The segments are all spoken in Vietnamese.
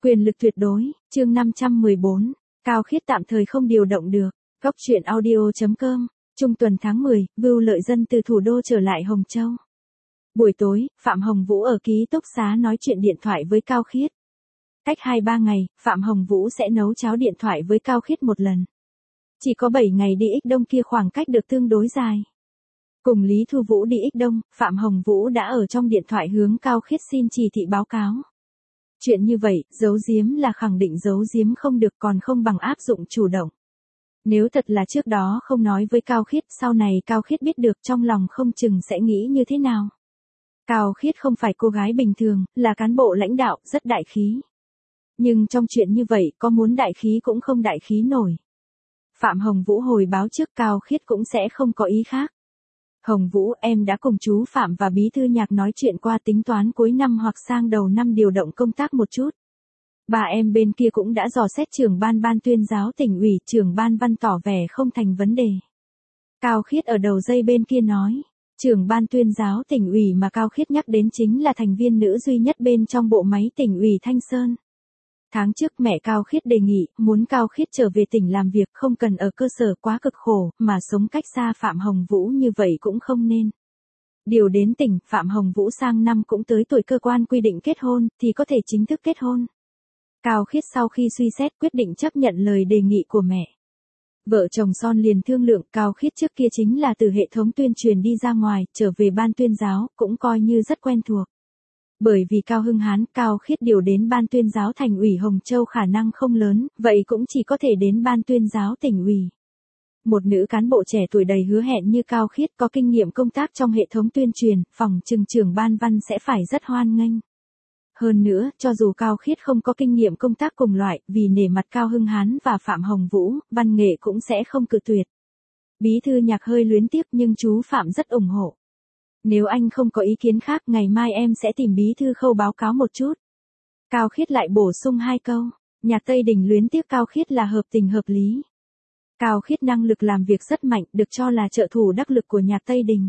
Quyền lực tuyệt đối, chương 514, Cao Khiết tạm thời không điều động được. Góc truyện audio.com, trung tuần tháng 10, Vưu Lợi Dân từ thủ đô trở lại Hồng Châu. Buổi tối, Phạm Hồng Vũ ở ký túc xá nói chuyện điện thoại với Cao Khiết. Cách 2-3 ngày, Phạm Hồng Vũ sẽ nấu cháo điện thoại với Cao Khiết một lần. Chỉ có 7 ngày đi Ích Đông kia khoảng cách được tương đối dài. Cùng Lý Thu Vũ đi Ích Đông, Phạm Hồng Vũ đã ở trong điện thoại hướng Cao Khiết xin chỉ thị báo cáo. Chuyện như vậy, giấu giếm là khẳng định giấu giếm không được, còn không bằng áp dụng chủ động. Nếu thật là trước đó không nói với Cao Khiết, sau này Cao Khiết biết được trong lòng không chừng sẽ nghĩ như thế nào. Cao Khiết không phải cô gái bình thường, là cán bộ lãnh đạo, rất đại khí. Nhưng trong chuyện như vậy, có muốn đại khí cũng không đại khí nổi. Phạm Hồng Vũ hồi báo trước Cao Khiết cũng sẽ không có ý khác. Hồng Vũ, em đã cùng chú Phạm và Bí thư Nhạc nói chuyện qua, tính toán cuối năm hoặc sang đầu năm điều động công tác một chút. Bà em bên kia cũng đã dò xét trưởng ban tuyên giáo tỉnh ủy, trưởng ban văn tỏ vẻ không thành vấn đề. Cao Khiết ở đầu dây bên kia nói, trưởng ban tuyên giáo tỉnh ủy mà Cao Khiết nhắc đến chính là thành viên nữ duy nhất bên trong bộ máy tỉnh ủy Thanh Sơn. Tháng trước mẹ Cao Khiết đề nghị, muốn Cao Khiết trở về tỉnh làm việc, không cần ở cơ sở quá cực khổ, mà sống cách xa Phạm Hồng Vũ như vậy cũng không nên. Điều đến tỉnh, Phạm Hồng Vũ sang năm cũng tới tuổi cơ quan quy định kết hôn, thì có thể chính thức kết hôn. Cao Khiết sau khi suy xét quyết định chấp nhận lời đề nghị của mẹ. Vợ chồng son liền thương lượng, Cao Khiết trước kia chính là từ hệ thống tuyên truyền đi ra ngoài, trở về ban tuyên giáo, cũng coi như rất quen thuộc. Bởi vì Cao Hưng Hán, Cao Khiết điều đến ban tuyên giáo thành ủy Hồng Châu khả năng không lớn, vậy cũng chỉ có thể đến ban tuyên giáo tỉnh ủy. Một nữ cán bộ trẻ tuổi đầy hứa hẹn như Cao Khiết có kinh nghiệm công tác trong hệ thống tuyên truyền, phòng trừng trưởng ban văn sẽ phải rất hoan nghênh. Hơn nữa, cho dù Cao Khiết không có kinh nghiệm công tác cùng loại, vì nể mặt Cao Hưng Hán và Phạm Hồng Vũ, văn nghệ cũng sẽ không cự tuyệt. Bí thư Nhạc hơi luyến tiếc nhưng chú Phạm rất ủng hộ. Nếu anh không có ý kiến khác, ngày mai em sẽ tìm Bí thư Khâu báo cáo một chút. Cao Khiết lại bổ sung 2 câu. Nhạc Tây Đình luyến tiếc Cao Khiết là hợp tình hợp lý. Cao Khiết năng lực làm việc rất mạnh, được cho là trợ thủ đắc lực của Nhạc Tây Đình.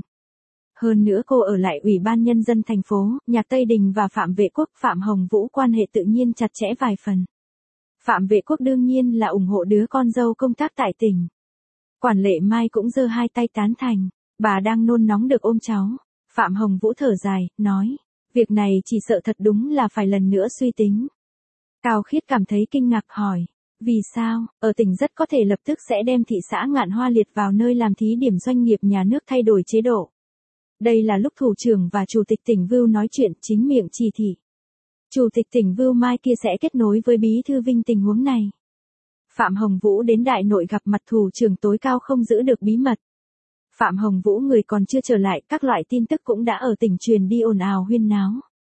Hơn nữa cô ở lại Ủy ban Nhân dân thành phố, Nhạc Tây Đình và Phạm Vệ Quốc, Phạm Hồng Vũ quan hệ tự nhiên chặt chẽ vài phần. Phạm Vệ Quốc đương nhiên là ủng hộ đứa con dâu công tác tại tỉnh. Quản Lệ Mai cũng giơ hai tay tán thành, bà đang nôn nóng được ôm cháu. Phạm Hồng Vũ thở dài, nói, việc này chỉ sợ thật đúng là phải lần nữa suy tính. Cao Khiết cảm thấy kinh ngạc hỏi, vì sao, ở tỉnh rất có thể lập tức sẽ đem thị xã Ngạn Hoa liệt vào nơi làm thí điểm doanh nghiệp nhà nước thay đổi chế độ. Đây là lúc thủ trưởng và chủ tịch tỉnh Vưu nói chuyện, chính miệng chỉ thị. Chủ tịch tỉnh Vưu mai kia sẽ kết nối với Bí thư Vinh tình huống này. Phạm Hồng Vũ đến đại nội gặp mặt thủ trưởng tối cao không giữ được bí mật. Phạm Hồng Vũ người còn chưa trở lại, các loại tin tức cũng đã ở tỉnh truyền đi ồn ào huyên náo.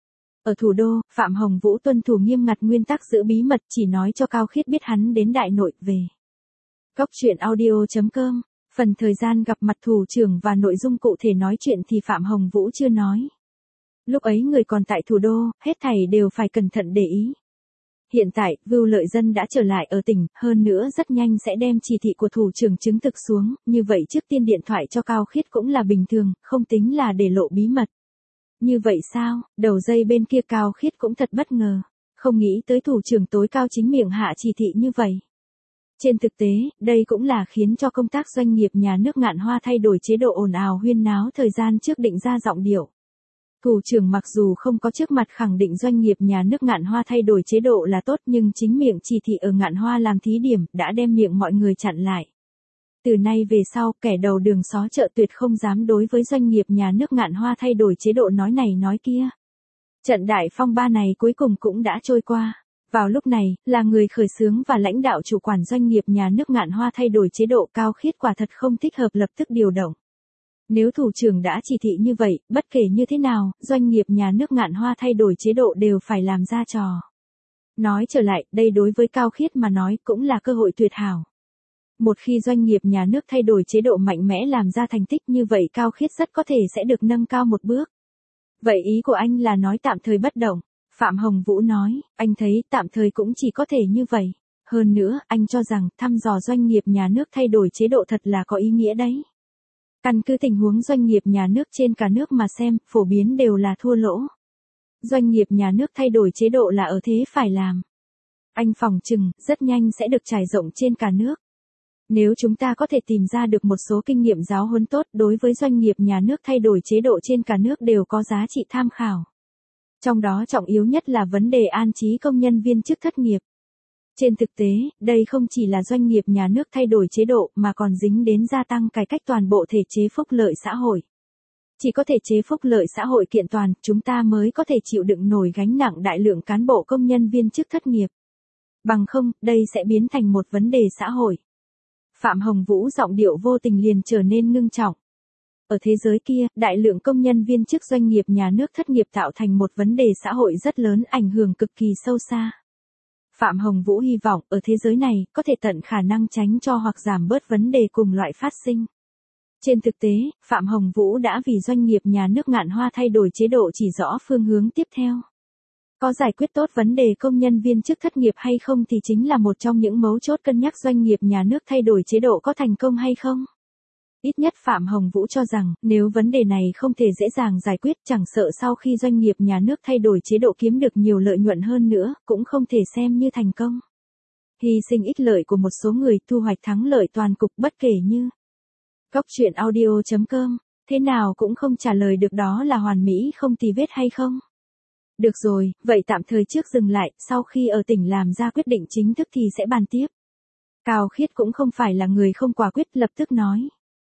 Ở thủ đô, Phạm Hồng Vũ tuân thủ nghiêm ngặt nguyên tắc giữ bí mật, chỉ nói cho Cao Khiết biết hắn đến đại nội về. Góc truyện audio.com, phần thời gian gặp mặt thủ trưởng và nội dung cụ thể nói chuyện thì Phạm Hồng Vũ chưa nói. Lúc ấy người còn tại thủ đô, hết thảy đều phải cẩn thận để ý. Hiện tại, Vưu Lợi Dân đã trở lại ở tỉnh, hơn nữa rất nhanh sẽ đem chỉ thị của thủ trưởng chứng thực xuống, như vậy trước tiên điện thoại cho Cao Khiết cũng là bình thường, không tính là để lộ bí mật. Như vậy sao, đầu dây bên kia Cao Khiết cũng thật bất ngờ, không nghĩ tới thủ trưởng tối cao chính miệng hạ chỉ thị như vậy. Trên thực tế, đây cũng là khiến cho công tác doanh nghiệp nhà nước Ngạn Hoa thay đổi chế độ ồn ào huyên náo thời gian trước định ra giọng điệu. Thủ trưởng mặc dù không có trước mặt khẳng định doanh nghiệp nhà nước Ngạn Hoa thay đổi chế độ là tốt, nhưng chính miệng chỉ thị ở Ngạn Hoa làm thí điểm đã đem miệng mọi người chặn lại. Từ nay về sau, kẻ đầu đường xó chợ tuyệt không dám đối với doanh nghiệp nhà nước Ngạn Hoa thay đổi chế độ nói này nói kia. Trận đại phong ba này cuối cùng cũng đã trôi qua. Vào lúc này, là người khởi xướng và lãnh đạo chủ quản doanh nghiệp nhà nước Ngạn Hoa thay đổi chế độ, Cao Khiết quả thật không thích hợp lập tức điều động. Nếu thủ trưởng đã chỉ thị như vậy, bất kể như thế nào, doanh nghiệp nhà nước Ngạn Hoa thay đổi chế độ đều phải làm ra trò. Nói trở lại, đây đối với Cao Khiết mà nói cũng là cơ hội tuyệt hảo. Một khi doanh nghiệp nhà nước thay đổi chế độ mạnh mẽ làm ra thành tích như vậy, Cao Khiết rất có thể sẽ được nâng cao một bước. Vậy ý của anh là nói tạm thời bất động. Phạm Hồng Vũ nói, anh thấy tạm thời cũng chỉ có thể như vậy. Hơn nữa, anh cho rằng thăm dò doanh nghiệp nhà nước thay đổi chế độ thật là có ý nghĩa đấy. Căn cứ tình huống doanh nghiệp nhà nước trên cả nước mà xem, phổ biến đều là thua lỗ. Doanh nghiệp nhà nước thay đổi chế độ là ở thế phải làm. Anh phỏng chừng, rất nhanh sẽ được trải rộng trên cả nước. Nếu chúng ta có thể tìm ra được một số kinh nghiệm giáo huấn tốt đối với doanh nghiệp nhà nước thay đổi chế độ trên cả nước đều có giá trị tham khảo. Trong đó trọng yếu nhất là vấn đề an trí công nhân viên chức thất nghiệp. Trên thực tế, đây không chỉ là doanh nghiệp nhà nước thay đổi chế độ mà còn dính đến gia tăng cải cách toàn bộ thể chế phúc lợi xã hội. Chỉ có thể chế phúc lợi xã hội kiện toàn, chúng ta mới có thể chịu đựng nổi gánh nặng đại lượng cán bộ công nhân viên chức thất nghiệp. Bằng không, đây sẽ biến thành một vấn đề xã hội. Phạm Hồng Vũ giọng điệu vô tình liền trở nên ngưng trọng. Ở thế giới kia, đại lượng công nhân viên chức doanh nghiệp nhà nước thất nghiệp tạo thành một vấn đề xã hội rất lớn, ảnh hưởng cực kỳ sâu xa. Phạm Hồng Vũ hy vọng ở thế giới này có thể tận khả năng tránh cho hoặc giảm bớt vấn đề cùng loại phát sinh. Trên thực tế, Phạm Hồng Vũ đã vì doanh nghiệp nhà nước Ngạn Hoa thay đổi chế độ chỉ rõ phương hướng tiếp theo. Có giải quyết tốt vấn đề công nhân viên chức thất nghiệp hay không thì chính là một trong những mấu chốt cân nhắc doanh nghiệp nhà nước thay đổi chế độ có thành công hay không. Ít nhất Phạm Hồng Vũ cho rằng, nếu vấn đề này không thể dễ dàng giải quyết, chẳng sợ sau khi doanh nghiệp nhà nước thay đổi chế độ kiếm được nhiều lợi nhuận hơn nữa, cũng không thể xem như thành công. Hy sinh ích lợi của một số người thu hoạch thắng lợi toàn cục bất kể như. Góc truyện audio.com, thế nào cũng không trả lời được đó là hoàn mỹ không tì vết hay không? Được rồi, vậy tạm thời trước dừng lại, sau khi ở tỉnh làm ra quyết định chính thức thì sẽ bàn tiếp. Cao Khiết cũng không phải là người không quả quyết, lập tức nói.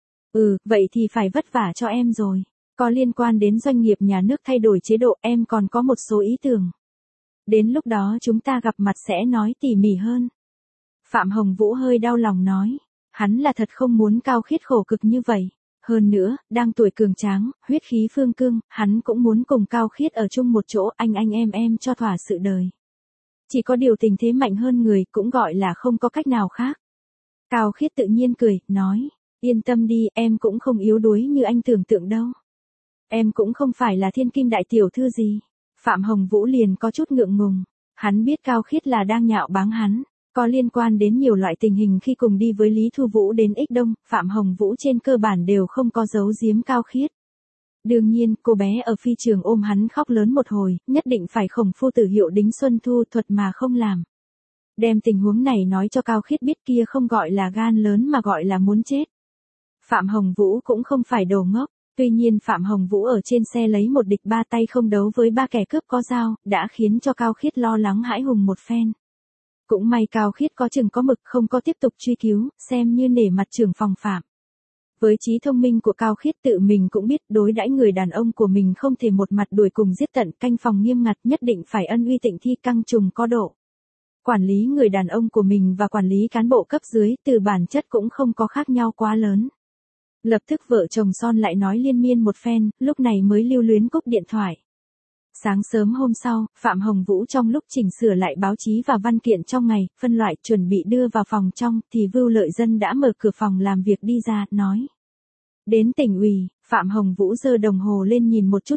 Vậy thì phải vất vả cho em rồi. Có liên quan đến doanh nghiệp nhà nước thay đổi chế độ, em còn có một số ý tưởng. Đến lúc đó chúng ta gặp mặt sẽ nói tỉ mỉ hơn. Phạm Hồng Vũ hơi đau lòng nói. Hắn là thật không muốn Cao Khiết khổ cực như vậy. Hơn nữa, đang tuổi cường tráng, huyết khí phương cương, hắn cũng muốn cùng Cao Khiết ở chung một chỗ, anh em cho thỏa sự đời. Chỉ có điều tình thế mạnh hơn người, cũng gọi là không có cách nào khác. Cao Khiết tự nhiên cười, nói. Yên tâm đi, em cũng không yếu đuối như anh tưởng tượng đâu. Em cũng không phải là thiên kim đại tiểu thư gì. Phạm Hồng Vũ liền có chút ngượng ngùng. Hắn biết Cao Khiết là đang nhạo báng hắn. Có liên quan đến nhiều loại tình hình khi cùng đi với Lý Thu Vũ đến Ích Đông, Phạm Hồng Vũ trên cơ bản đều không có giấu giếm Cao Khiết. Đương nhiên, cô bé ở phi trường ôm hắn khóc lớn một hồi, nhất định phải khổng phu tử hiệu đính xuân thu thuật mà không làm. Đem tình huống này nói cho Cao Khiết biết kia không gọi là gan lớn mà gọi là muốn chết. Phạm Hồng Vũ cũng không phải đồ ngốc, tuy nhiên Phạm Hồng Vũ ở trên xe lấy một địch ba tay không đấu với ba kẻ cướp có dao, đã khiến cho Cao Khiết lo lắng hãi hùng một phen. Cũng may Cao Khiết có chừng có mực không có tiếp tục truy cứu, xem như nể mặt trưởng phòng Phạm. Với trí thông minh của Cao Khiết tự mình cũng biết đối đãi người đàn ông của mình không thể một mặt đuổi cùng giết tận, canh phòng nghiêm ngặt, nhất định phải ân uy tịnh thi căng trùng có độ. Quản lý người đàn ông của mình và quản lý cán bộ cấp dưới từ bản chất cũng không có khác nhau quá lớn. Lập tức vợ chồng Son lại nói liên miên một phen, lúc này mới lưu luyến cúp điện thoại. Sáng sớm hôm sau, Phạm Hồng Vũ trong lúc chỉnh sửa lại báo chí và văn kiện trong ngày, phân loại chuẩn bị đưa vào phòng trong, thì Vưu Lợi Dân đã mở cửa phòng làm việc đi ra, nói. Đến tỉnh ủy, Phạm Hồng Vũ giơ đồng hồ lên nhìn một chút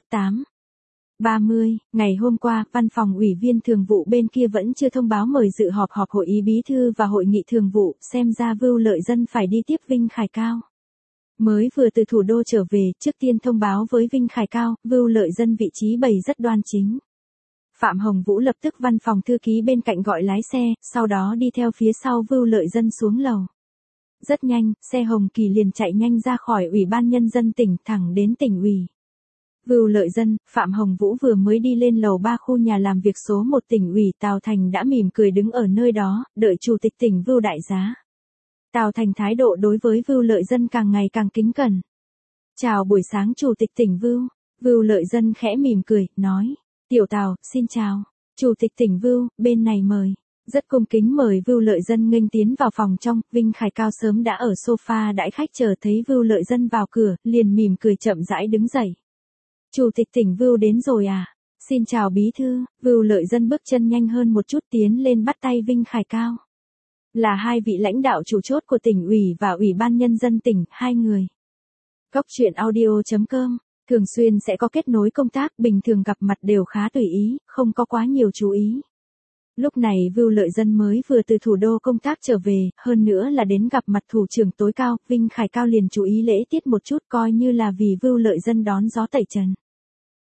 8:30, ngày hôm qua, văn phòng ủy viên thường vụ bên kia vẫn chưa thông báo mời dự họp hội ý bí thư và hội nghị thường vụ, xem ra Vưu Lợi Dân phải đi tiếp Vinh Khải Cao. Mới vừa từ thủ đô trở về, trước tiên thông báo với Vinh Khải Cao, Vưu Lợi Dân vị trí bày rất đoan chính. Phạm Hồng Vũ lập tức văn phòng thư ký bên cạnh gọi lái xe, sau đó đi theo phía sau Vưu Lợi Dân xuống lầu. Rất nhanh, xe Hồng Kỳ liền chạy nhanh ra khỏi Ủy ban Nhân dân tỉnh thẳng đến tỉnh ủy. Vưu Lợi Dân, Phạm Hồng Vũ vừa mới đi lên lầu 3 khu nhà làm việc số 1 tỉnh ủy Tào Thành đã mỉm cười đứng ở nơi đó, đợi Chủ tịch tỉnh Vưu đại giá. Tào Thành thái độ đối với Vưu Lợi Dân càng ngày càng kính cẩn. Chào buổi sáng Chủ tịch tỉnh Vưu. Vưu Lợi Dân khẽ mỉm cười, nói. Tiểu Tào, xin chào. Chủ tịch tỉnh Vưu, bên này mời. Rất cung kính mời Vưu Lợi Dân nghênh tiến vào phòng trong, Vinh Khải Cao sớm đã ở sofa đãi khách chờ thấy Vưu Lợi Dân vào cửa, liền mỉm cười chậm rãi đứng dậy. Chủ tịch tỉnh Vưu đến rồi à? Xin chào bí thư. Vưu Lợi Dân bước chân nhanh hơn một chút tiến lên bắt tay Vinh Khải Cao. Là hai vị lãnh đạo chủ chốt của tỉnh ủy và Ủy ban Nhân dân tỉnh, hai người. Góc truyện audio.com, thường xuyên sẽ có kết nối công tác, bình thường gặp mặt đều khá tùy ý, không có quá nhiều chú ý. Lúc này Vưu Lợi Dân mới vừa từ thủ đô công tác trở về, hơn nữa là đến gặp mặt thủ trưởng tối cao, Vinh Khải Cao liền chú ý lễ tiết một chút coi như là vì Vưu Lợi Dân đón gió tẩy trần.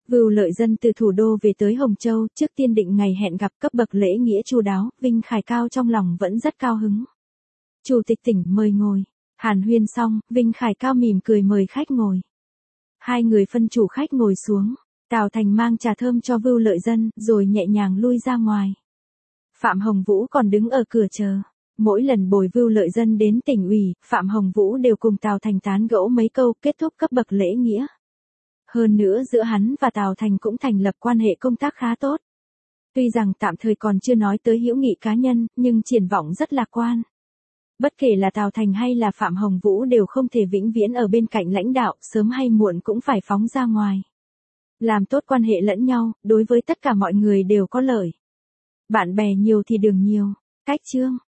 Vưu Lợi Dân từ thủ đô về tới Hồng Châu, trước tiên định ngày hẹn gặp cấp bậc lễ nghĩa chu đáo, Vinh Khải Cao trong lòng vẫn rất cao hứng. Chủ tịch tỉnh mời ngồi. Hàn huyên xong, Vinh Khải Cao mỉm cười mời khách ngồi. Hai người phân chủ khách ngồi xuống. Tào Thành mang trà thơm cho Vưu Lợi Dân, rồi nhẹ nhàng lui ra ngoài. Phạm Hồng Vũ còn đứng ở cửa chờ. Mỗi lần bồi Vưu Lợi Dân đến tỉnh ủy, Phạm Hồng Vũ đều cùng Tào Thành tán gẫu mấy câu, kết thúc cấp bậc lễ nghĩa. Hơn nữa giữa hắn và Tào Thành cũng thành lập quan hệ công tác khá tốt. Tuy rằng tạm thời còn chưa nói tới hữu nghị cá nhân, nhưng triển vọng rất lạc quan. Bất kể là Tào Thành hay là Phạm Hồng Vũ đều không thể vĩnh viễn ở bên cạnh lãnh đạo, sớm hay muộn cũng phải phóng ra ngoài. Làm tốt quan hệ lẫn nhau, đối với tất cả mọi người đều có lợi. Bạn bè nhiều thì đường nhiều. Cách chương